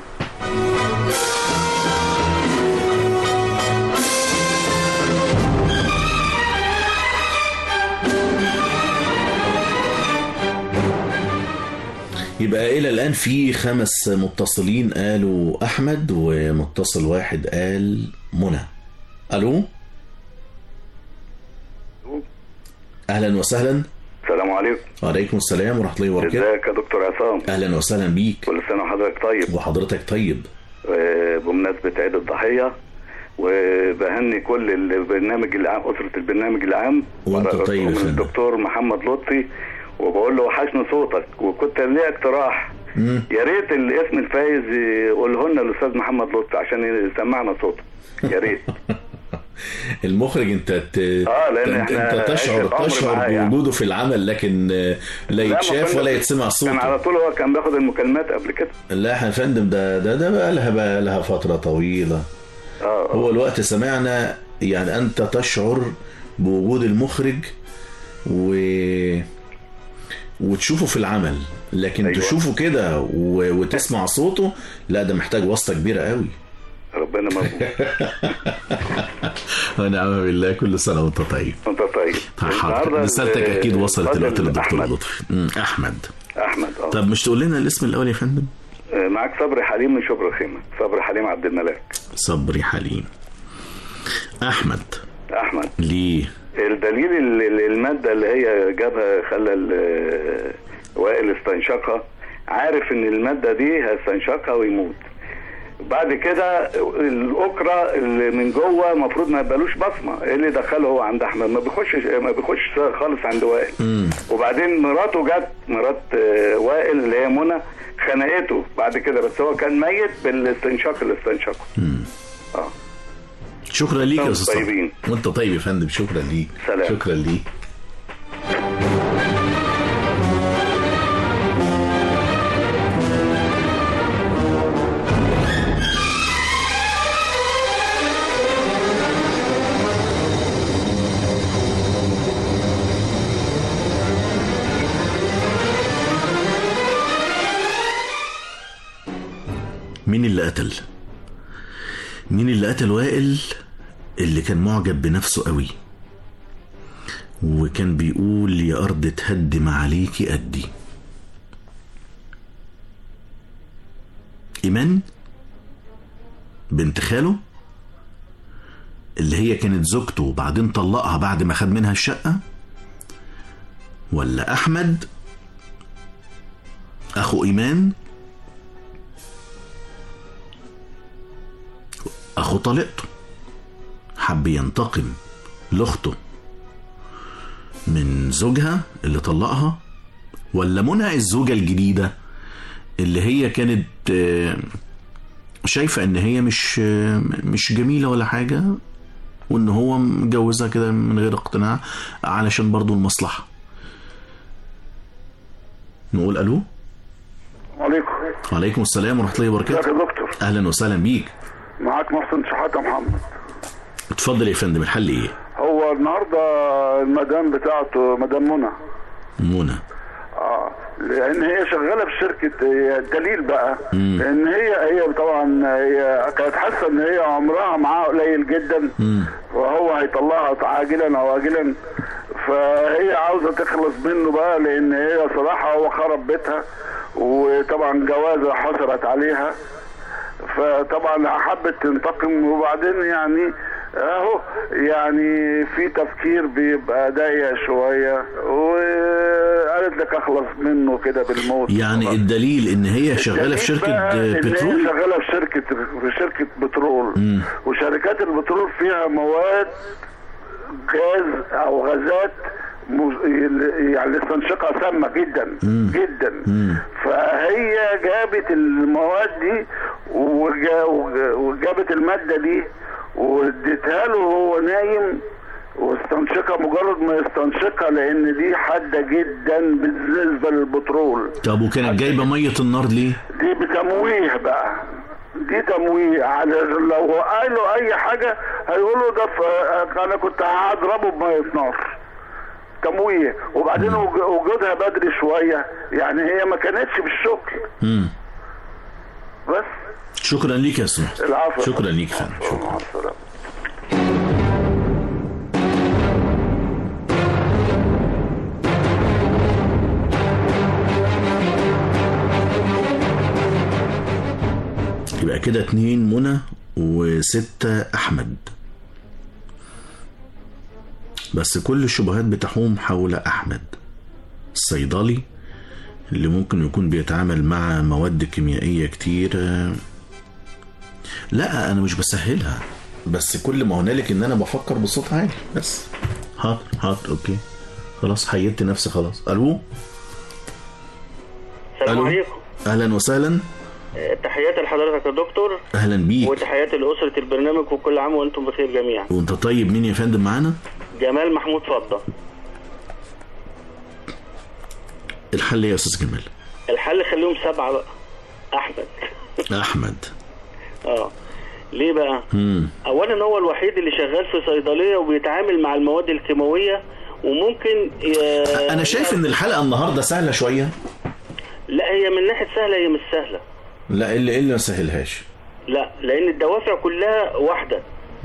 [SPEAKER 10] يبقى إلى الآن في 5 متصلين قالوا أحمد، ومتصل واحد قال منى. ألو. أهلا وسهلا.
[SPEAKER 17] السلام عليكم.
[SPEAKER 10] وعليكم السلام ورحمة الله وبركاته.
[SPEAKER 17] ازيك يا دكتور عصام؟
[SPEAKER 10] أهلا وسهلا بيك.
[SPEAKER 17] كل سنة وحضرتك طيب.
[SPEAKER 10] وحضرتك طيب.
[SPEAKER 17] بمناسبة عيد الضحية، وبهني كل البرنامج العام، أسرة البرنامج العام،
[SPEAKER 10] وانت طيب
[SPEAKER 17] من الدكتور محمد لطفي، وبقول له وحشني صوتك. وكنت لي اقتراح، يا ريت الاسم الفايز يقوله لنا الاستاذ محمد لطفي عشان يسمعنا صوته، يا ريت.
[SPEAKER 10] المخرج انت تشعر بوجوده في العمل، لكن لا يتشاف ولا يتسمع صوته.
[SPEAKER 17] كان على طول هو كان بياخد المكالمات قبل كده.
[SPEAKER 10] لا يا فندم، ده بقى لها فترة طويلة. هو الوقت سمعنا يعني انت تشعر بوجود المخرج وتشوفه في العمل، لكن أيوة. تشوفه كده وتسمع صوته، لا ده محتاج واسطة كبيرة قوي.
[SPEAKER 17] ربنا مبروك.
[SPEAKER 10] ونعم بالله. كل سنة وانت طيب.
[SPEAKER 17] وانت طيب.
[SPEAKER 10] رسالتك اكيد وصلت الوقت للدكتور لطفي. احمد. طب مش تقول لنا الاسم الاول يا فندم؟
[SPEAKER 17] معاك صبري حليم من شبرا خيمة. صبري حليم عبد الملاك.
[SPEAKER 10] صبري حليم. احمد. ليه؟
[SPEAKER 17] الدليل المادة اللي هي جابها خلى وائل استنشقها، عارف ان المادة دي هستنشقها ويموت. بعد كده الاكرة اللي من جوه المفروض ما يبقالوش بصمه، ايه اللي دخله هو عند احمد؟ ما بيخش خالص عند وائل. وبعدين مراته جت، مرات وائل اللي هي منى، خنقته بعد كده، بس هو كان ميت بالاستنشاق اللي استنشقه.
[SPEAKER 10] شكرا ليك يا استاذ
[SPEAKER 17] طيبين.
[SPEAKER 10] وانت طيب يا فندم. شكرا ليك.
[SPEAKER 17] سلام.
[SPEAKER 10] شكرا ليك. مين اللي قتل وائل اللي كان معجب بنفسه قوي وكان بيقول يا أرض تهدم عليكي قدي؟ إيمان بنت خاله اللي هي كانت زوجته وبعدين طلقها بعد ما خد منها الشقة، ولا أحمد أخو إيمان أخو طليقته حب ينتقم لأخته من زوجها اللي طلقها، ولا منى الزوجة الجديدة اللي هي كانت شايفة ان هي مش جميلة ولا حاجة، وان هو مجوزها كده من غير اقتناع علشان برضو المصلحة. نقول الو.
[SPEAKER 18] عليكم.
[SPEAKER 10] وعليكم السلام ورحمة الله وبركاته.
[SPEAKER 18] ازيك يا دكتور؟
[SPEAKER 10] اهلا وسهلا بيك.
[SPEAKER 18] معاك محسن شحاتة محمد.
[SPEAKER 10] اتفضل يا فندم، الحل ايه؟
[SPEAKER 18] هو النهارده المدام بتاعته مدام منى لان هي شغاله في شركه الدليل بقى. لان هي طبعا هي كانت حاسه ان هي عمرها معاها قليل جدا وهو هيطلعها عاجلا او اجلا، فهي عاوزه تخلص منه بقى، لان هي صراحه هو خرب بيتها وطبعا جوازه حصلت عليها، فطبعا حبت تنتقم. وبعدين يعني اهو يعني في تفكير بيبقى ضيق شويه، وقالت لك اخلص منه كده بالموت.
[SPEAKER 10] يعني الدليل ان هي شغاله في شركه بترول؟
[SPEAKER 18] ان هي شغاله في شركه بترول. وشركات البترول فيها مواد غاز او غازات يعني استنشقها سامه جدا جدا. فهي جابت المواد دي وجابت الماده دي واديتها له وهو نايم واستنشقها مجرد ما يستنشقها، لان دي حاده جدا بالنسبه للبترول.
[SPEAKER 10] طب وكانت جايبه ميه النار ليه؟
[SPEAKER 18] دي بتمويه بقى، دي تمويه. على لو قالوا اي حاجه هيقولوا ده انا كنت هضربه بميه نار. تمويه. وبعدين وجودها بدري شويه، يعني هي ما كانتش في الشغل. بس
[SPEAKER 10] شكرا ليك يا استاذ.
[SPEAKER 18] العفو.
[SPEAKER 10] شكرا ليك فندم. شكرا. يبقى كده 2 منى و6 احمد، بس كل الشبهات بتحوم حول احمد الصيدلي اللي ممكن يكون بيتعامل مع مواد كيميائية كتير. لا انا مش بسهلها، بس كل ما هنالك ان انا بفكر بصوت عالي بس. حاضر اوكي خلاص، حيدت نفسي خلاص. الو.
[SPEAKER 19] السلام عليكم.
[SPEAKER 10] اهلا وسهلا.
[SPEAKER 19] تحياتي لحضرتك يا دكتور.
[SPEAKER 10] اهلا بيك.
[SPEAKER 19] وتحياتي لأسرة البرنامج، وكل عام وانتم بخير جميعا.
[SPEAKER 10] وانت طيب. مين يا فندم معانا؟
[SPEAKER 19] جمال محمود فضة.
[SPEAKER 10] الحل يا استاذ جمال؟
[SPEAKER 19] الحل خليهم 7 بقى. احمد. ليه بقى؟ اولا هو الوحيد اللي شغال في صيدليه وبيتعامل مع المواد الكيماويه، وممكن
[SPEAKER 10] انا شايف ان الحلقه النهارده سهله شويه.
[SPEAKER 19] لا هي من ناحيه سهله، هي مش سهله.
[SPEAKER 10] لا اللي ما سهلهاش.
[SPEAKER 19] لا لان الدوافع كلها واحده.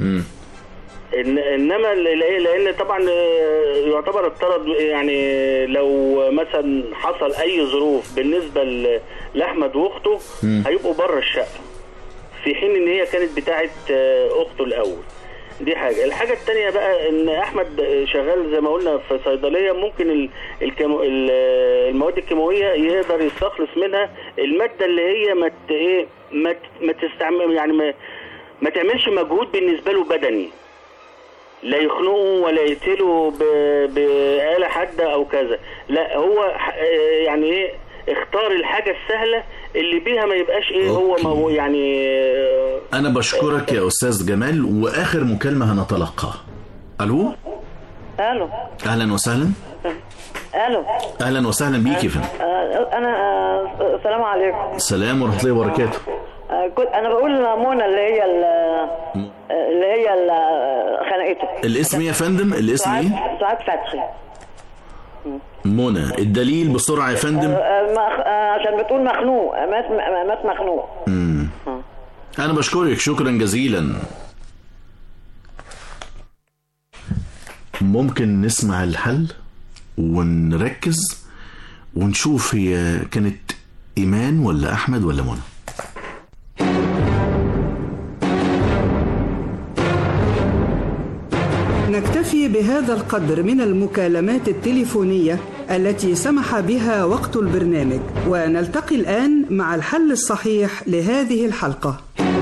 [SPEAKER 19] انما لان طبعا يعتبر اضطرد، يعني لو مثلا حصل اي ظروف بالنسبه لاحمد واخته هيبقوا بره الشقه، في حين ان هي كانت بتاعه اخته الاول. دي حاجه. الحاجه الثانيه بقى ان احمد شغال زي ما قلنا في صيدليه، ممكن المواد الكيماويه يقدر يستخلص منها الماده اللي هي ما تستعمل، يعني ما تعملش مجهود بالنسبه له بدني، لا يخنقه ولا يقتله بآلة حادة او كذا، لا هو يعني ايه اختار الحاجة السهلة اللي بيها ما يبقاش ايه هو يعني.
[SPEAKER 10] انا بشكرك يا استاذ جمال، واخر مكالمة هنتلقاها. الو.
[SPEAKER 20] الو.
[SPEAKER 10] اهلا وسهلا.
[SPEAKER 20] الو.
[SPEAKER 10] اهلا وسهلا بيكي فندم.
[SPEAKER 20] انا السلام عليكم.
[SPEAKER 10] السلام ورحمة الله وبركاته.
[SPEAKER 20] انا بقول منى اللي هي خنقته.
[SPEAKER 10] الاسم ايه يا فندم؟ الاسم ايه؟
[SPEAKER 20] سعاد فتحي.
[SPEAKER 10] منى، الدليل بسرعة يا فندم.
[SPEAKER 20] عشان بتقول مخنوق، مات مخنوق.
[SPEAKER 10] أنا بشكرك شكرا جزيلا. ممكن نسمع الحل ونركز ونشوف هي كانت إيمان ولا أحمد ولا منى.
[SPEAKER 1] نكتفي بهذا القدر من المكالمات التليفونية التي سمح بها وقت البرنامج، ونلتقي الآن مع الحل الصحيح لهذه الحلقة.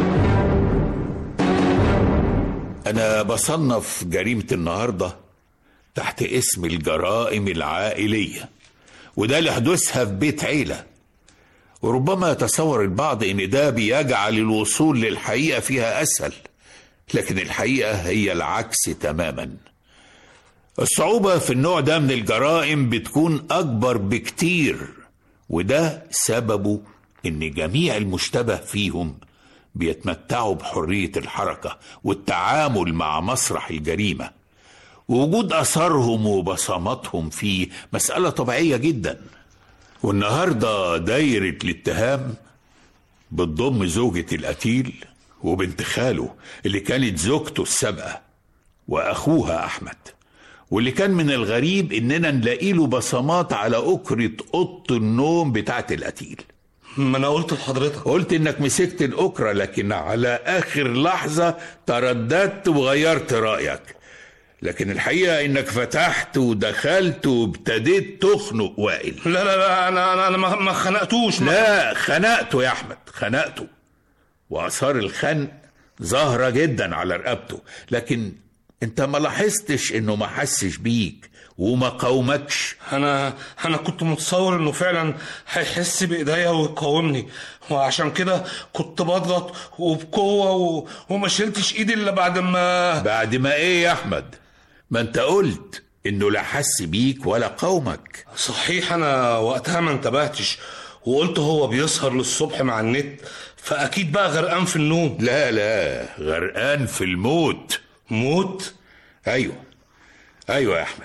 [SPEAKER 8] أنا بصنف جريمة النهاردة تحت اسم الجرائم العائلية، وده لحدوثها في بيت عيلة، وربما يتصور البعض إن ده بيجعل الوصول للحقيقة فيها أسهل، لكن الحقيقة هي العكس تماما. الصعوبة في النوع ده من الجرائم بتكون أكبر بكتير، وده سببه إن جميع المشتبه فيهم بيتمتعوا بحرية الحركة والتعامل مع مسرح الجريمة، ووجود أثرهم وبصماتهم فيه مسألة طبيعية جدا. والنهاردة دايرة الاتهام بتضم زوجة القتيل وبنت خاله اللي كانت زوجته السابقة وأخوها أحمد، واللي كان من الغريب إننا نلاقي له بصمات على أكرة أوضة النوم بتاعة القتيل.
[SPEAKER 6] ما أنا قلت لحضرتك،
[SPEAKER 8] قلت إنك مسكت الأكرة، لكن على آخر لحظة ترددت وغيرت رأيك. لكن الحقيقة إنك فتحت ودخلت وابتديت تخنق وائل.
[SPEAKER 6] لا لا لا، أنا ما خنقتوش.
[SPEAKER 8] لا، خنقته يا أحمد، خنقته، وآثار الخنق ظاهرة جدا على رقبته، لكن انت ما لاحظتش انه ما حسش بيك وما قاومكش.
[SPEAKER 6] انا كنت متصور انه فعلا هيحس بايديا ويقاومني، وعشان كده كنت بضغط وبقوة وما شلتش ايدي الا بعد ما
[SPEAKER 8] ايه يا احمد؟ ما انت قلت انه لا حس بيك ولا قاومك.
[SPEAKER 6] صحيح، انا وقتها ما انتبهتش وقلت هو بيسهر للصبح مع النت، فأكيد بقى غرقان في النوم.
[SPEAKER 8] لا، غرقان في الموت.
[SPEAKER 6] موت؟
[SPEAKER 8] أيوة يا أحمد،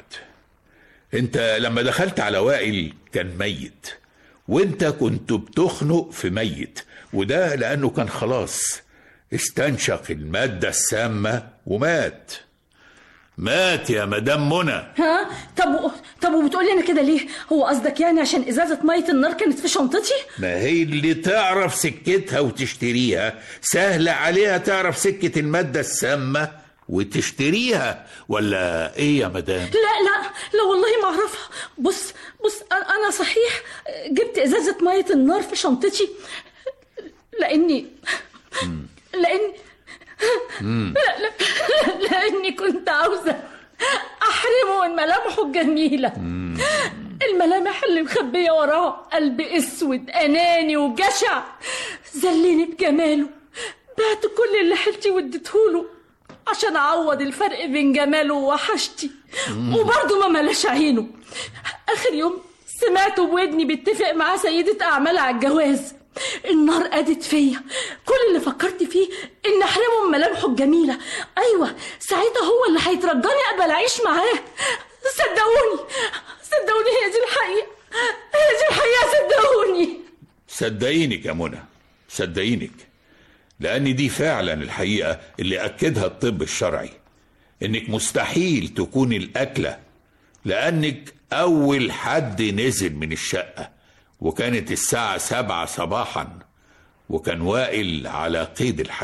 [SPEAKER 8] أنت لما دخلت على وائل كان ميت، وأنت كنت بتخنق في ميت، وده لأنه كان خلاص استنشق المادة السامة ومات. مات يا مدام منى.
[SPEAKER 7] ها؟ طب وبتقولي انا كده ليه؟ هو قصدك يعني عشان ازازه ميه النار كانت في شنطتي؟
[SPEAKER 8] ما هي اللي تعرف سكتها وتشتريها سهل عليها تعرف سكه الماده السامه وتشتريها، ولا ايه يا مدام؟
[SPEAKER 7] لا والله ما اعرفها. بص انا صحيح جبت ازازه ميه النار في شنطتي لاني لاني كنت عاوزه احرمه من ملامحه الجميله، الملامح اللي مخبيه وراه قلب اسود اناني وجشع، زلني بجماله، بعت كل اللي حيلتي واديتهوله عشان اعوض الفرق بين جماله ووحشتي، وبرضه ما ملاش عينه. اخر يوم سمعته بودني بيتفق مع سيدة اعمال على الجواز، النار قادت فيا، كل اللي فكرت فيه ان احرمه من ملامحه الجميله. ايوه ساعتها هو اللي هيترجاني اقبل اعيش معاه. صدقوني هي دي الحقيقه،
[SPEAKER 8] صدقينك يا منى، صدقينك، لان دي فعلا الحقيقه اللي اكدها الطب الشرعي، انك مستحيل تكون القتله، لانك اول حد نزل من الشقه وكانت الساعة 7 صباحا، وكان وائل على قيد الحياة.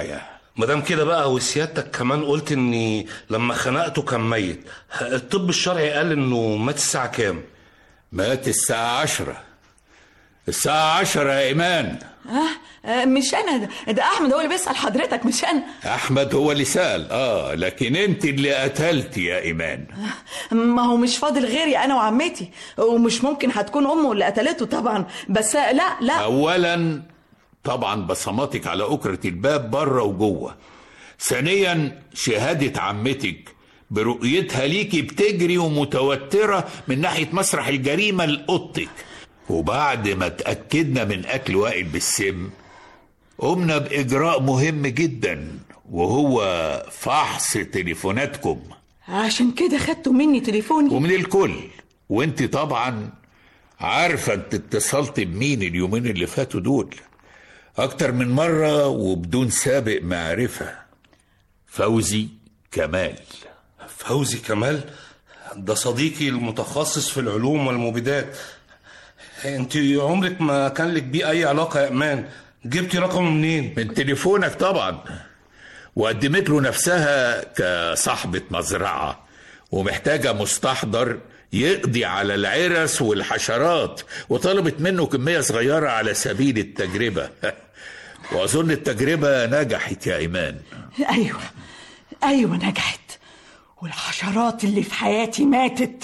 [SPEAKER 6] مادام كده بقى وسيادتك كمان قلت اني لما خنقته كان ميت، الطب الشرعي قال انه مات الساعة كام؟
[SPEAKER 8] مات الساعة 10. الساعة 10 يا إيمان.
[SPEAKER 5] مش أنا، ده أحمد هو اللي بيسأل حضرتك مش أنا.
[SPEAKER 8] أحمد هو اللي سأل لكن أنت اللي قتلت يا إيمان.
[SPEAKER 5] ما هو مش فاضل غيري أنا وعمتي، ومش ممكن هتكون أمه اللي قتلته طبعا، بس لا.
[SPEAKER 8] أولا طبعا بصماتك على أكرة الباب بره وجوه. ثانيا شهادة عمتك برؤيتها ليكي بتجري ومتوترة من ناحية مسرح الجريمة لأوضتك. وبعد ما تأكدنا من أكل وائل بالسم قمنا بإجراء مهم جدا، وهو فحص تليفوناتكم.
[SPEAKER 5] عشان كده خدتوا مني تليفوني
[SPEAKER 8] ومن الكل. وانت طبعا عارفة انت اتصلت بمين اليومين اللي فاتوا دول أكتر من مرة وبدون سابق معرفة. فوزي كمال.
[SPEAKER 6] فوزي كمال ده صديقي المتخصص في العلوم والمبيدات. انت عمرك ما كان لك بيه اي علاقة يا امان؟ جبتي رقمه منين؟
[SPEAKER 8] من تليفونك طبعا. وقدمت له نفسها كصاحبة مزرعة ومحتاجة مستحضر يقضي على العرس والحشرات، وطلبت منه كمية صغيرة على سبيل التجربة. وأظن التجربة نجحت يا إيمان.
[SPEAKER 5] أيوة نجحت، والحشرات اللي في حياتي ماتت.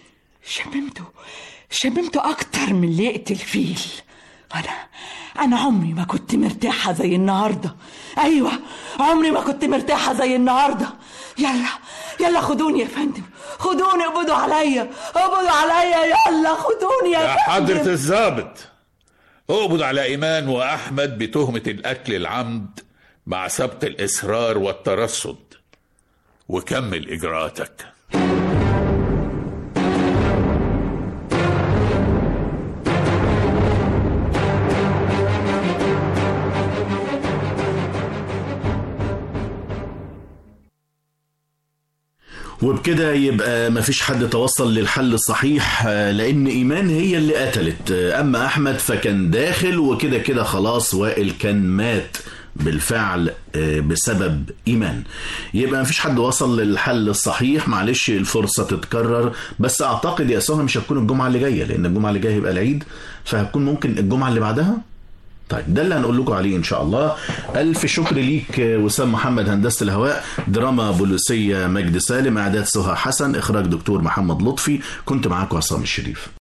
[SPEAKER 5] شممته أكتر من اللي يقتل فيل. أنا عمري ما كنت مرتاحة زي النهاردة. أيوة عمري ما كنت مرتاحة زي النهاردة. يلا خدوني يا فندم، خدوني، اقبضوا عليا، يلا خدوني يا فندم.
[SPEAKER 8] حضرة الضابط، اقبض على إيمان وأحمد بتهمة القتل العمد مع سبق الإصرار والترصد، وكمل إجراءاتك.
[SPEAKER 10] وبكده يبقى مفيش حد توصل للحل الصحيح، لأن إيمان هي اللي قتلت، أما أحمد فكان داخل، وكده كده خلاص وائل كان مات بالفعل بسبب إيمان. يبقى مفيش حد وصل للحل الصحيح. معلش الفرصة تتكرر، بس أعتقد يا سهى مش هتكون الجمعة اللي جاية، لأن الجمعة اللي جاية هيبقى العيد، فهتكون ممكن الجمعة اللي بعدها. طيب ده اللي هنقول لكم عليه إن شاء الله. ألف شكر ليك وسام محمد، هندسة الهواء، دراما بوليسية مجد سالم، إعداد سهى حسن، إخراج دكتور محمد لطفي، كنت معاكم عصام الشريف.